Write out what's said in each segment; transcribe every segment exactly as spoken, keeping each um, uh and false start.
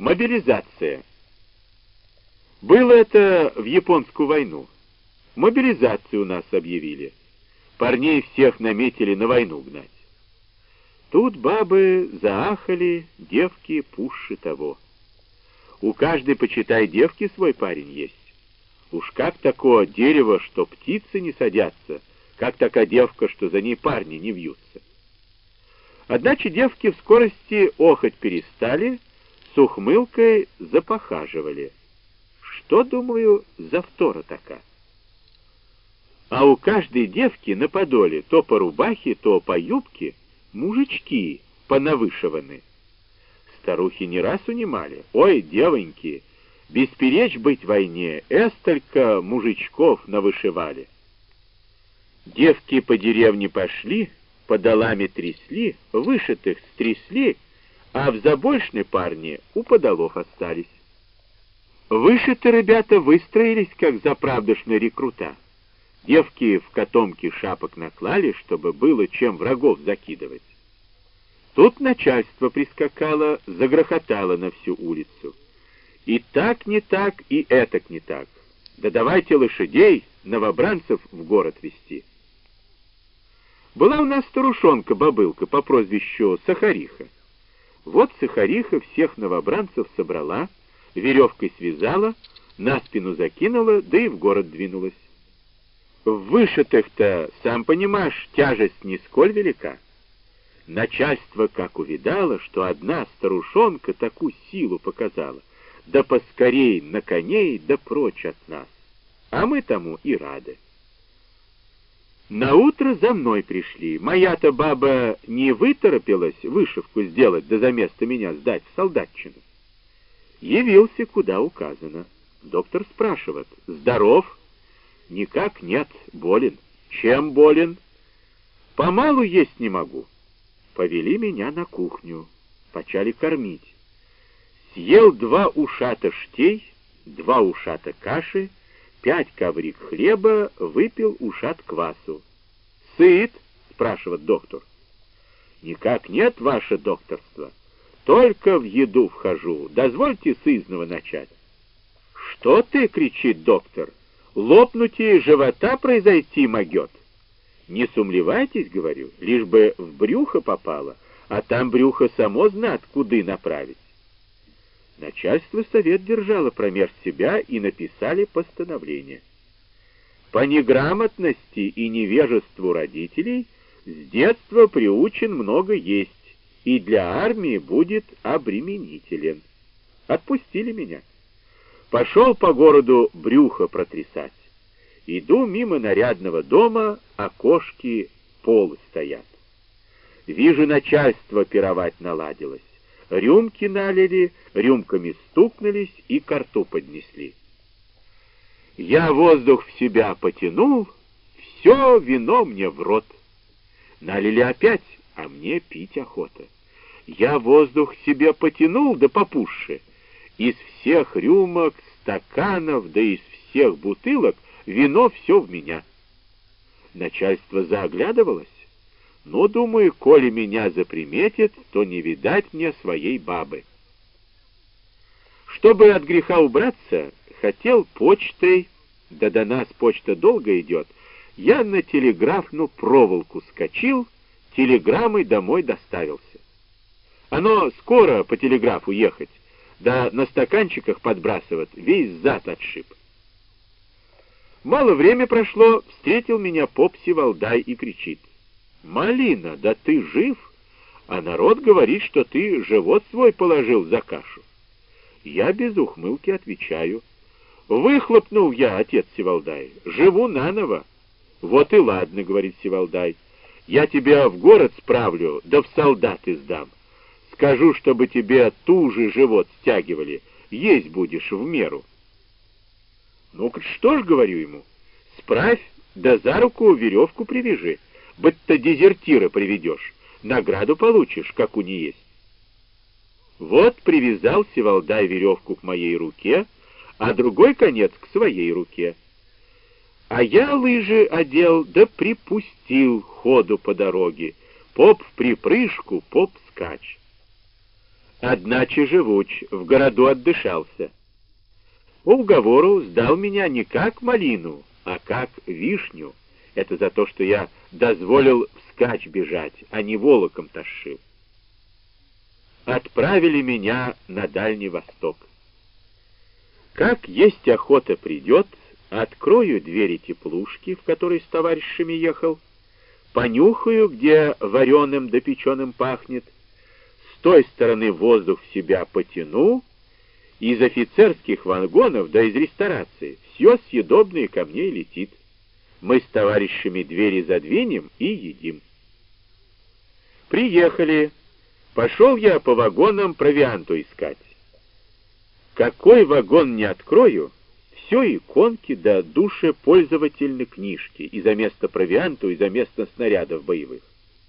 Мобилизация. Было это в Японскую войну. Мобилизацию у нас объявили. Парней всех наметили на войну гнать. Тут бабы заахали, девки пуще того. У каждой, почитай, девки свой парень есть. Уж как такое дерево, что птицы не садятся, как такая девка, что за ней парни не вьются. Одначе девки в скорости охоть перестали, с ухмылкой запохаживали. Что, думаю, за втора такая? А у каждой девки на подоле то по рубахе, то по юбке мужички понавышиваны. Старухи не раз унимали: ой, девоньки, бесперечь быть в войне, эстолько мужичков навышивали. Девки по деревне пошли, подолами трясли, вышитых стрясли, а в забольшной парне у подолов остались. Вышиты ребята выстроились, как заправдошные рекрута. Девки в котомки шапок наклали, чтобы было чем врагов закидывать. Тут начальство прискакало, загрохотало на всю улицу. И так не так, и этак не так. Да давайте лошадей, новобранцев в город везти. Была у нас старушонка-бабылка по прозвищу Сахариха. Вот Сахариха всех новобранцев собрала, веревкой связала, на спину закинула, да и в город двинулась. В вышитых-то, сам понимаешь, тяжесть нисколь велика. Начальство как увидало, что одна старушонка такую силу показала, да поскорей на коней, да прочь от нас. А мы тому и рады. Наутро за мной пришли. Моя-то баба не выторопилась вышивку сделать, да за место меня сдать в солдатчину. Явился, куда указано. Доктор спрашивает: здоров? Никак нет, болен. Чем болен? Помалу есть не могу. Повели меня на кухню, почали кормить. Съел два ушата штей, два ушата каши, пять коврик хлеба, выпил ушат квасу. «Сыт?» — спрашивает доктор. «Никак нет, ваше докторство. Только в еду вхожу. Дозвольте сызнова начать». «Что ты?» — кричит доктор. «Лопнутие живота произойти могет». «Не сумлевайтесь, — говорю, — лишь бы в брюхо попало, а там брюхо само знает, куды направить». Начальство совет держало промеж себя и написали постановление. По неграмотности и невежеству родителей с детства приучен много есть, и для армии будет обременителен. Отпустили меня. Пошел по городу брюхо протрясать. Иду мимо нарядного дома, окошки полы стоят. Вижу, начальство пировать наладилось. Рюмки налили, рюмками стукнулись и ко рту поднесли. Я воздух в себя потянул, все вино мне в рот. Налили опять, а мне пить охота. Я воздух себе потянул, да попуще. Из всех рюмок, стаканов, да из всех бутылок вино все в меня. Начальство заоглядывалось. Но, думаю, коли меня заприметит, то не видать мне своей бабы. Чтобы от греха убраться, хотел почтой, да до нас почта долго идет, я на телеграфную проволоку скочил, телеграммой домой доставился. Оно скоро по телеграфу ехать, да на стаканчиках подбрасывать, весь зад отшиб. Мало время прошло, встретил меня поп Сивалдай и кричит: «Малина, да ты жив? А народ говорит, что ты живот свой положил за кашу». Я без ухмылки отвечаю: «Выхлопнул я, отец Сивалдай, живу наново». «Вот и ладно, — говорит Сивалдай, — я тебя в город справлю, да в солдаты сдам. Скажу, чтобы тебе туже живот стягивали, есть будешь в меру». «Ну-ка, что ж, — говорю ему, — справь, да за руку веревку привяжи, будто дезертира приведешь, награду получишь, как у не есть». Вот привязал Сивалдай веревку к моей руке, а другой конец к своей руке. А я лыжи одел, да припустил ходу по дороге, поп в припрыжку, поп скач. Одначе живуч, в городу отдышался. По уговору сдал меня не как малину, а как вишню. Это за то, что я дозволил вскачь бежать, а не волоком тащил. Отправили меня на Дальний Восток. Как есть охота придет, открою двери теплушки, в которой с товарищами ехал, понюхаю, где вареным да печеным пахнет, с той стороны воздух в себя потяну, из офицерских вагонов, да из ресторации, все съедобное ко мне летит. Мы с товарищами двери задвинем и едим. Приехали. Пошел я по вагонам провианту искать. Какой вагон не открою, все иконки да душепользовательные книжки, и за место провианту, и за место снарядов боевых.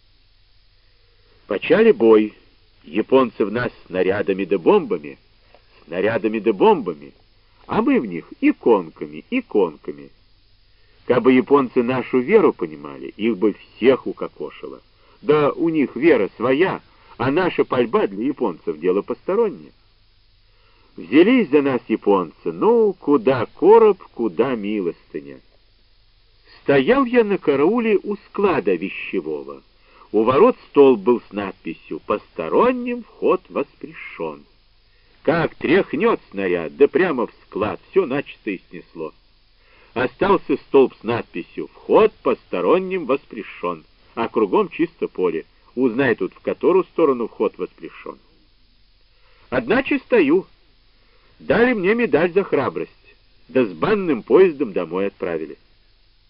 Почали бой. Японцы в нас снарядами да бомбами, снарядами да бомбами, а мы в них иконками, иконками. Кабы японцы нашу веру понимали, их бы всех укокошило. Да у них вера своя, а наша пальба для японцев дело постороннее. Взялись за нас японцы, ну, куда короб, куда милостыня. Стоял я на карауле у склада вещевого. У ворот столб был с надписью «Посторонним вход воспрещен». Как тряхнет снаряд, да прямо в склад, все начисто и снесло. Остался столб с надписью «Вход посторонним воспрещен», а кругом чисто поле. Узнай тут, в которую сторону вход воспрещен. Одначе стою. Дали мне медаль за храбрость, да с банным поездом домой отправили.